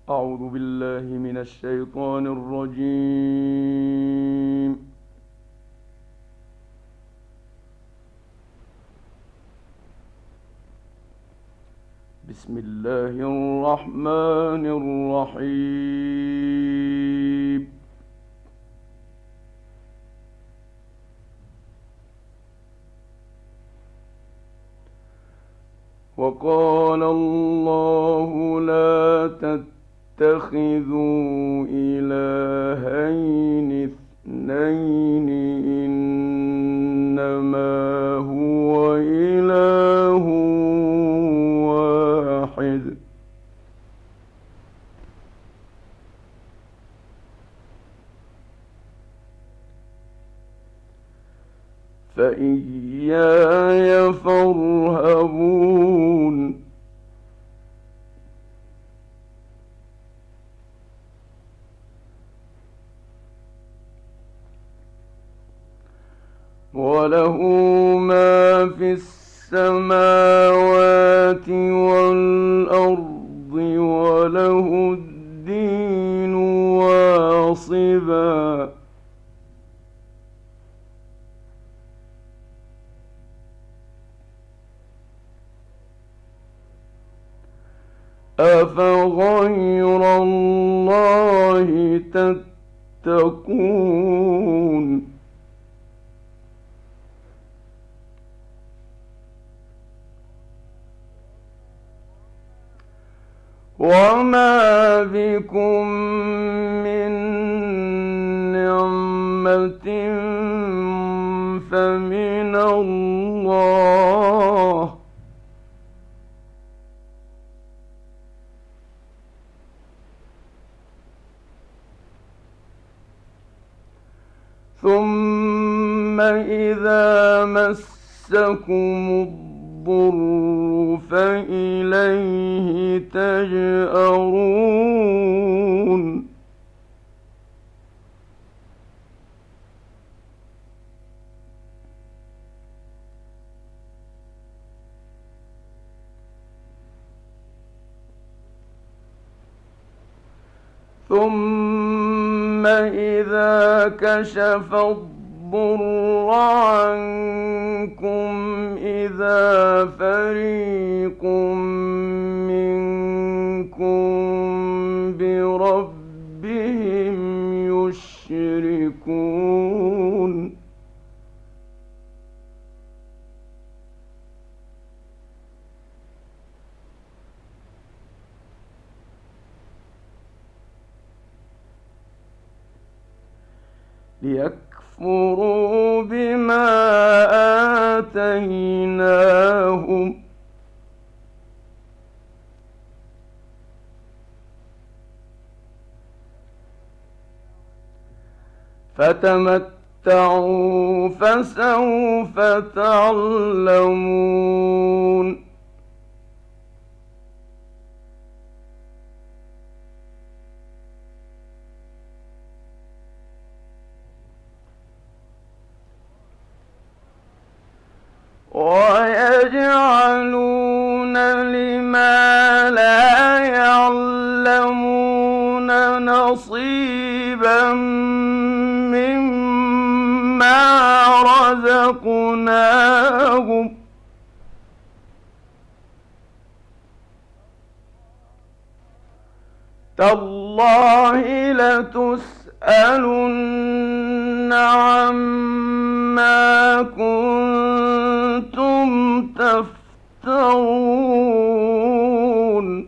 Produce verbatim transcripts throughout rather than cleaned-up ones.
أعوذ بالله من الشيطان الرجيم. بسم الله الرحمن الرحيم. وقال الله لا تتخذوا إلهين اثنين إنما هو إله واحد فإياي فارهبون. وله ما في السماوات والأرض وله الدين واصبا أفغير الله تتقون. وما بكم من نعمة فمن الله ثم إذا مسكم الضر فإليه تجأرون. ثم إذا كشف الضر عنكم إذا فريق منكم بربهم يشركون. ليكفروا بما آتيناهم فتمتعوا فسوف تعلمون. ويجعلون لما لا يعلمون نصيبا مما رزقناهم تالله لتسألن عما كنتم تفترون.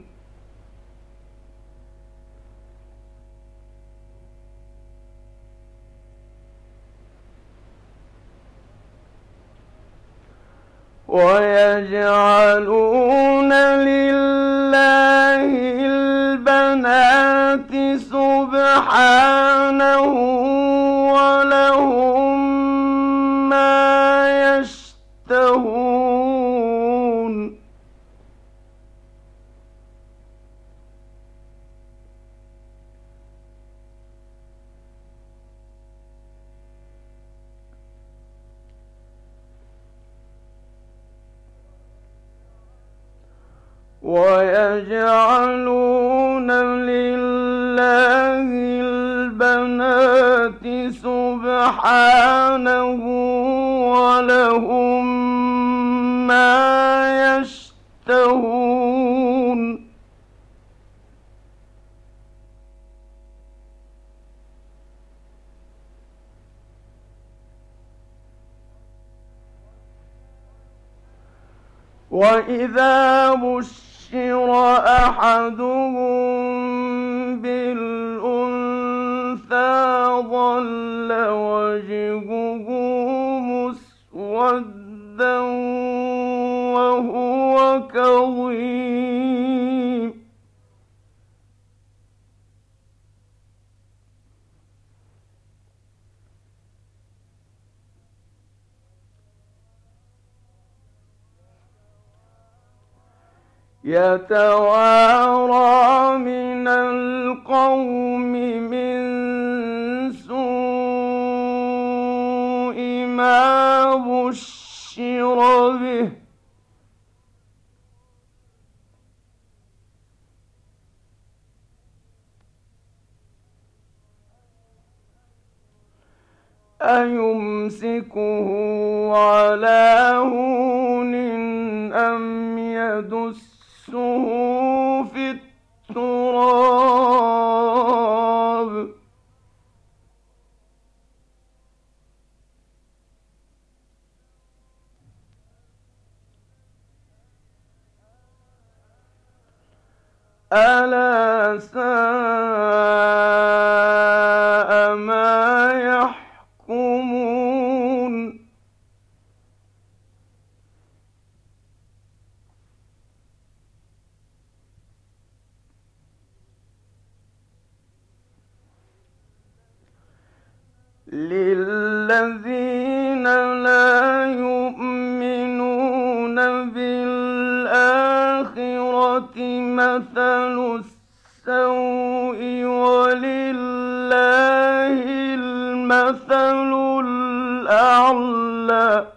ويجعلون لله البنات سبحانه ولهم ما يشتهون. ويجعلون لله لله البنات سبحانه ولهم ما يشتهون وإذا بشر أحدهم بالأنثى ظل وجهه مسودا وهو كظيم يتوارى من القوم من سوء ما بشر به أيمسكه على هون أم يدسه في التراب ألا ساء ما يحكمون للذين لا يؤمنون بالآخرة مثل السوء ولله المثل الأعلى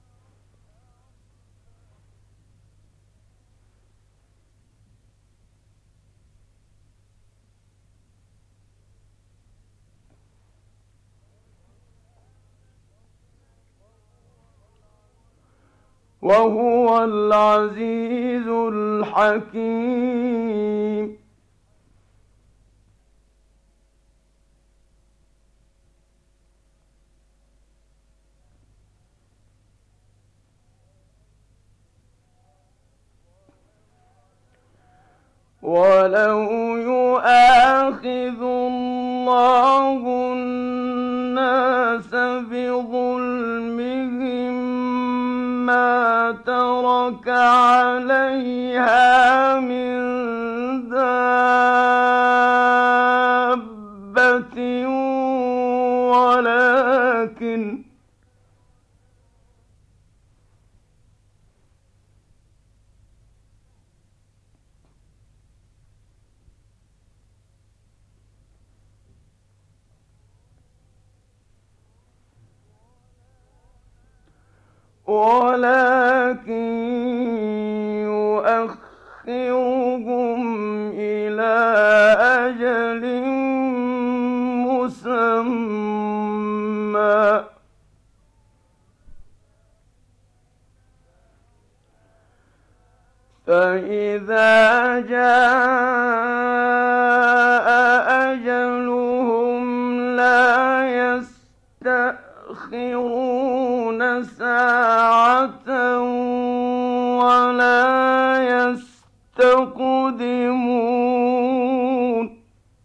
وهو العزيز الحكيم ولو يؤاخذ الله الناس بظلمهم ما ترك عليها من دابة ولكن ولكن يؤخرهم إلى أجل مسمى فإذا جاء أجلهم لا يستأخرون ساعة ولا يستقدمون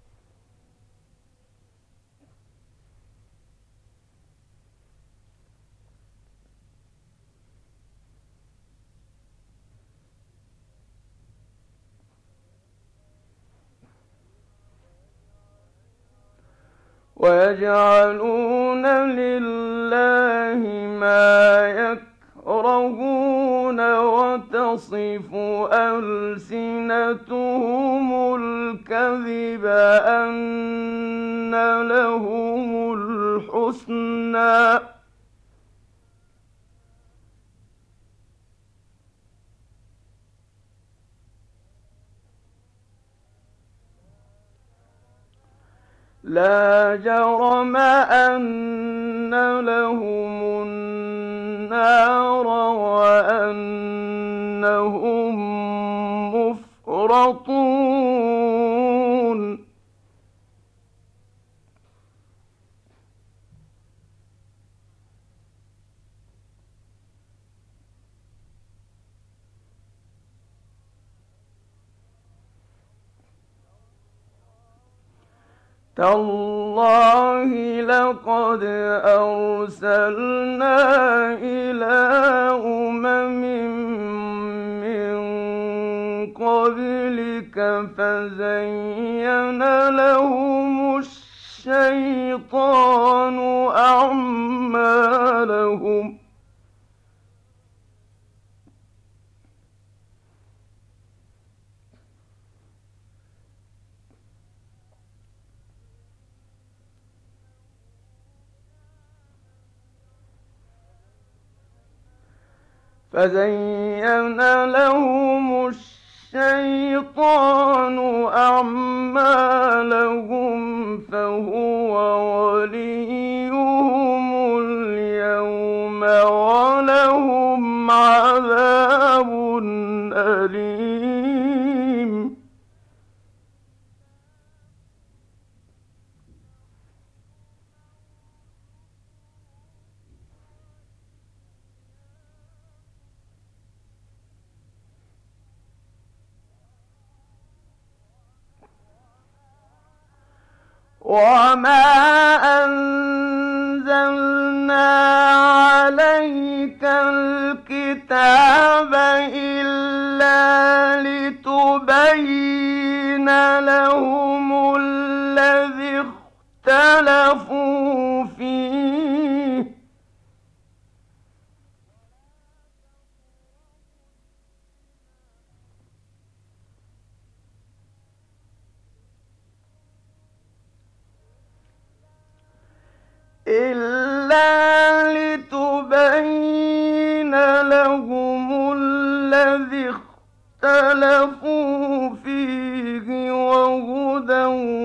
ويجعلون لله ما يكرهون وتصف ألسنتهم الكذب أن لهم الحسنى لا جرم أن لهم النار وأنهم مفرطون تالله لقد أرسلنا إلى أمم من قبلك فزين لهم الشيطان أعمالهم فزين لهم الشيطان أعمالهم فهو وليهم اليوم ولهم عذاب أليم وما أنزلنا عليك الكتاب إلا لتبين لهم الذي اختلفوا فيه إلا لتبين لهم الذي اختلفوا فيه وهدى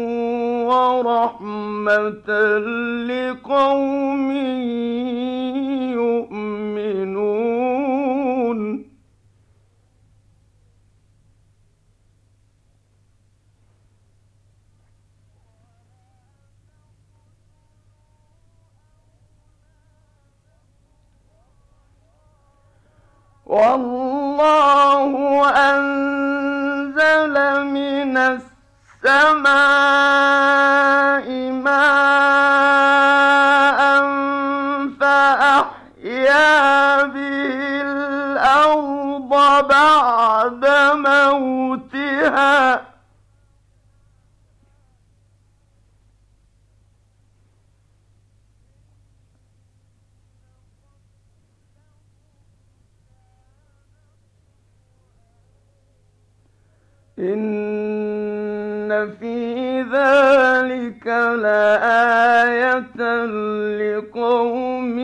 ورحمة لقوم يؤمنون والله أنزل من السماء ماء فأحيا به الأرض بعد موتها إن في ذلك لآية لقوم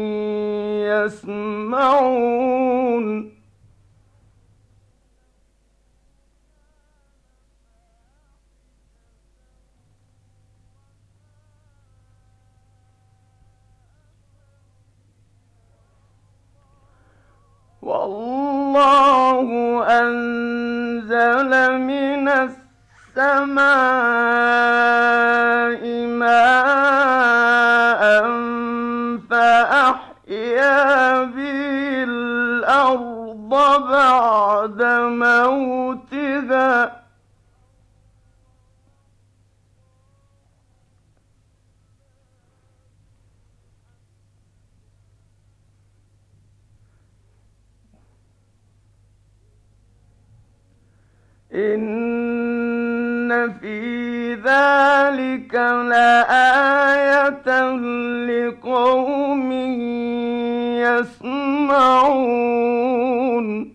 يسمعون والله أنزل من السماء ماء فأحيا به الأرض بعد موتها إن في ذلك لآية لقوم يسمعون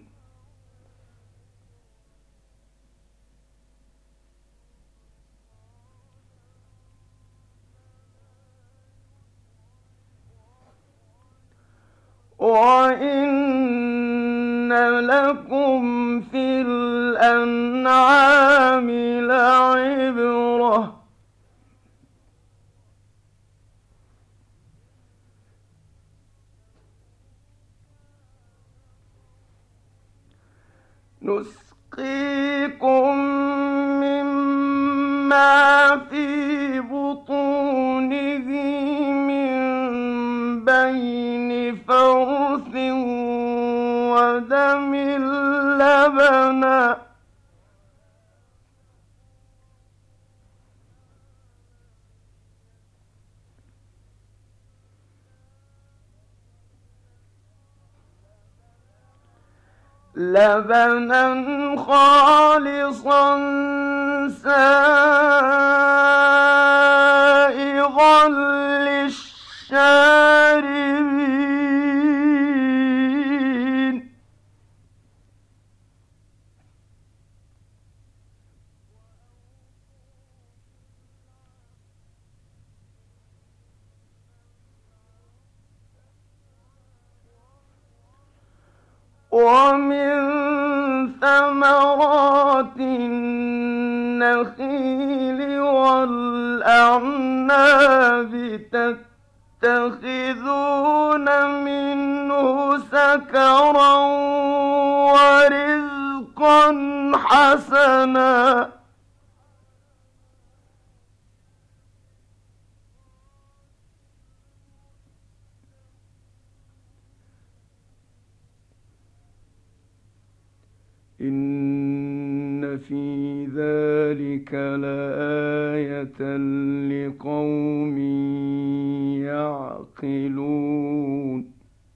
وإن لكم في الأنعام لعبرة نسقيكم مما في بطونه من بين فرث ودم لبنا لبنا خالصا سائغا للشاربين ومن ثمرات النخيل والأعناب تتخذون منه سكرا ورزقا حسنا إن في ذلك لآية لقوم يعقلون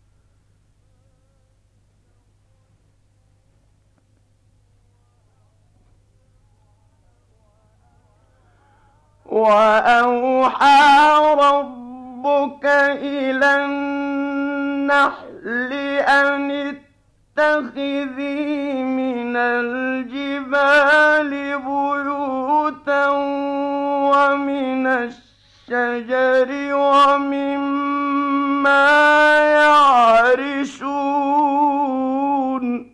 وأوحى ربك إلى النحل أن اتخذي من الجبال بيوتا ومن الشجر ومما يعرشون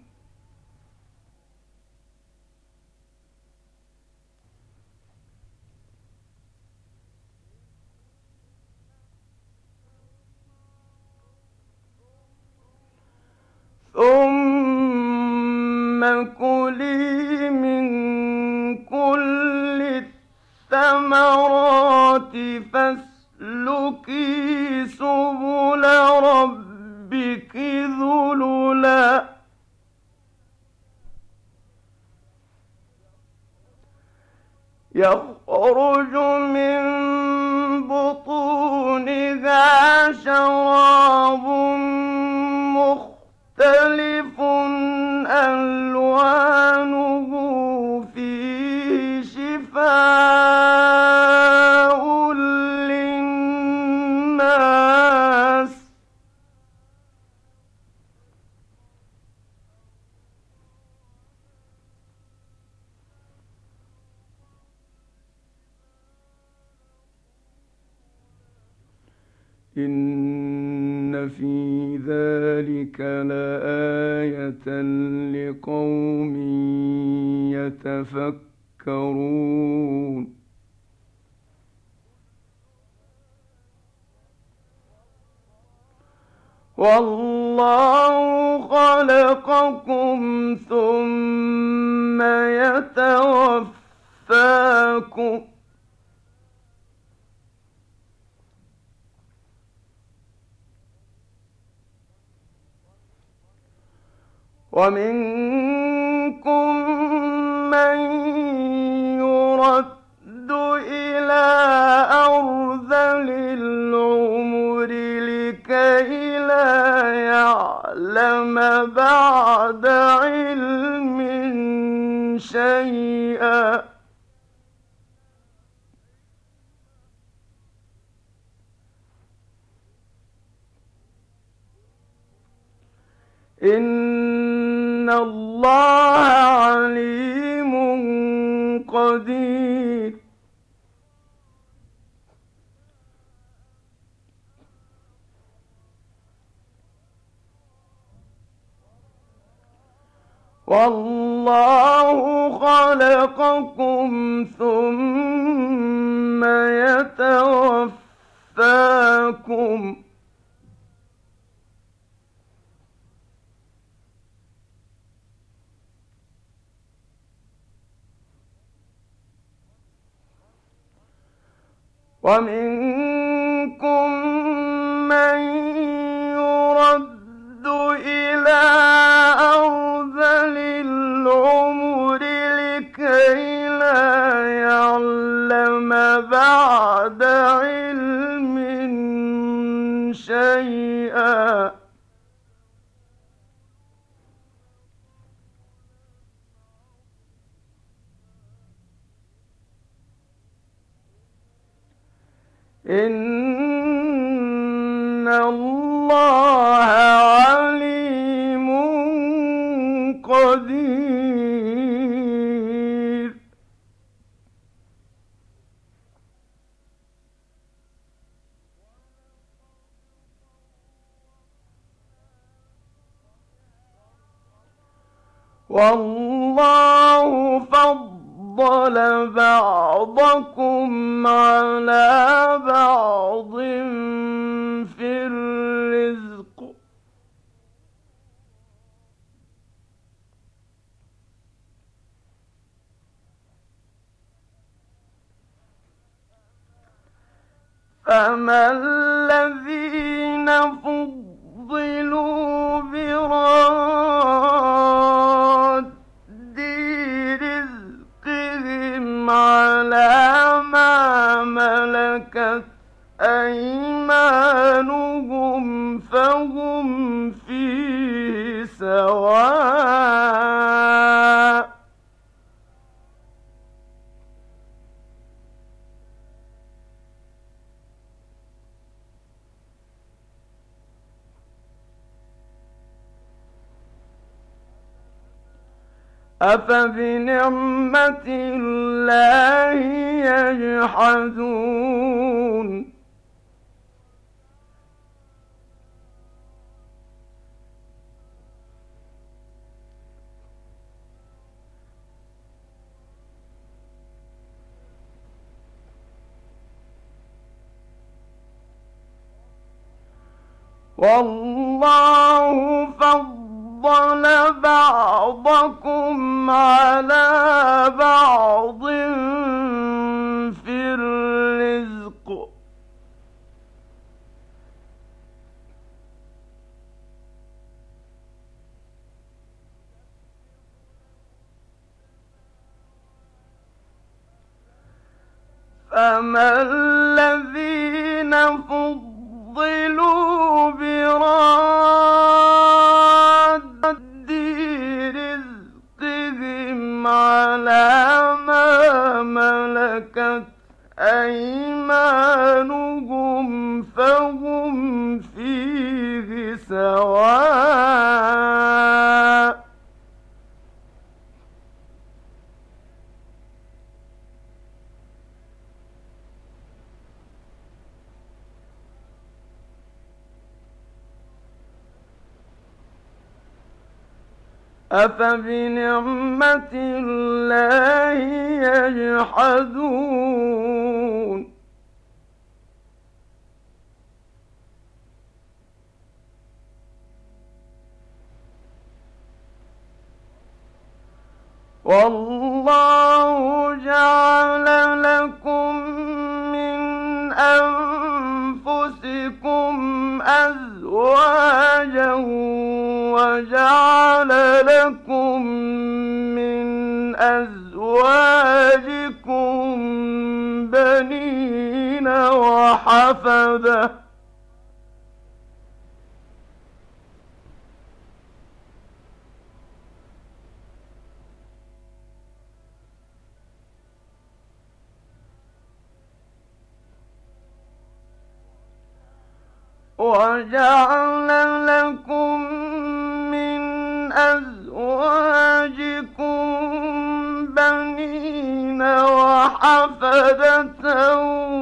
ثم كلي من كل الثمرات فاسلكي سبل ربك ذللا يخرج من بطونها شراب مختلف ألوانه فيه شفاء للناس إن في ذلك لآية لقوم يتفكرون والله خلقكم ثم يتوفاكم ومنكم من يرد إلى أرذل العمر لكي لا يعلم بعد علم شيئا إن الله عليم قدير والله خلقكم ثم يتوفاكم ومنكم من يرد إلى أرذل العمر لكي لا يعلم بعد علم شيئا. إن الله عليم قدير. والله فضل بعضكم على بعض في الرزق، فما الذين فضلوا براد رزقهم على ما ملكت أيمانهم فهم فيه سواء. أفبنعمة الله يجحدون. والله فضل بعضكم على بعض في الرزق، فما الذين فضلوا براد رزقهم على ما ملكت أيمانهم فهم فيه سواء. أفبنعمة الله يجحدون. والله جعل لكم من أنفسكم أزواجا وجعل لكم من أزواجكم بنين وحفدة وجعل لكم من أزواجكم بنين وحفدة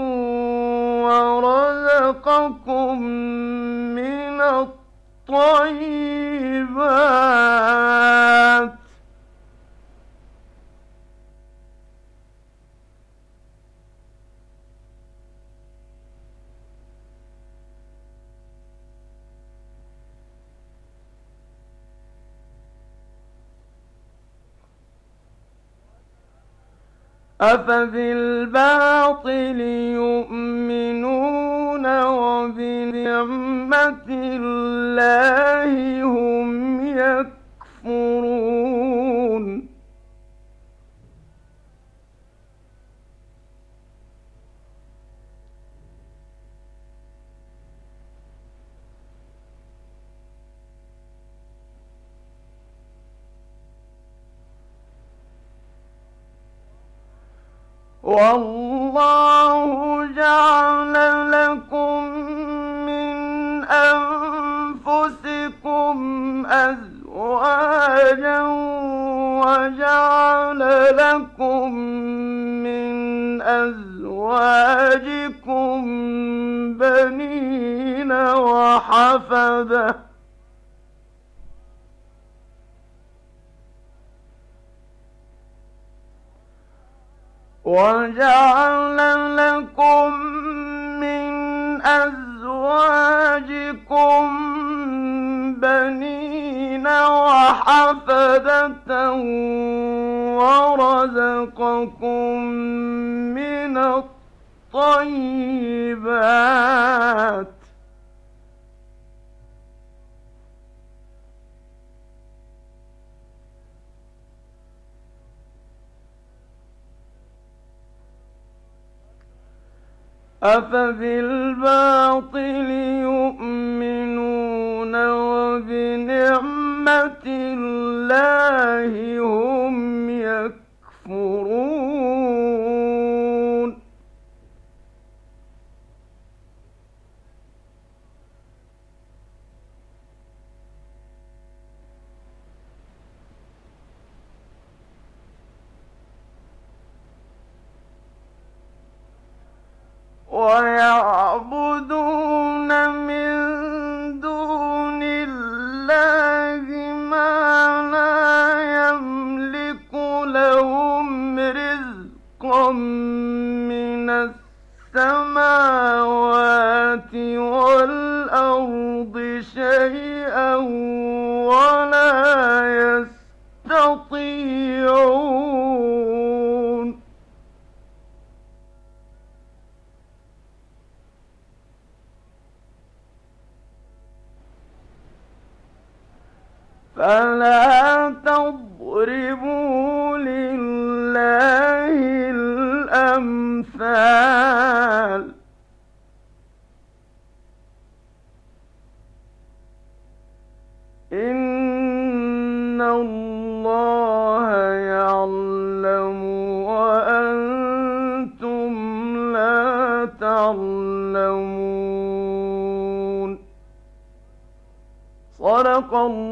ورزقكم من الطيبات أفبالباطل يؤمنون وبنعمة الله هم يكفرون والله جعل لكم من أنفسكم أزواجا وجعل لكم من أزواجكم بنين وحفدة وجعل لكم من أزواجكم بنين وحفدة ورزقكم من الطيبات أفبالباطل يؤمنون وبنعمة الله هم يكفرون ويعبدون من دون الله ما لا يملك لهم رزقا من السماوات والأرض شيئا ولا يستطيعون فلا تضربوا لله الأمثال إن الله يعلم وأنتم لا تعلمون صدق الله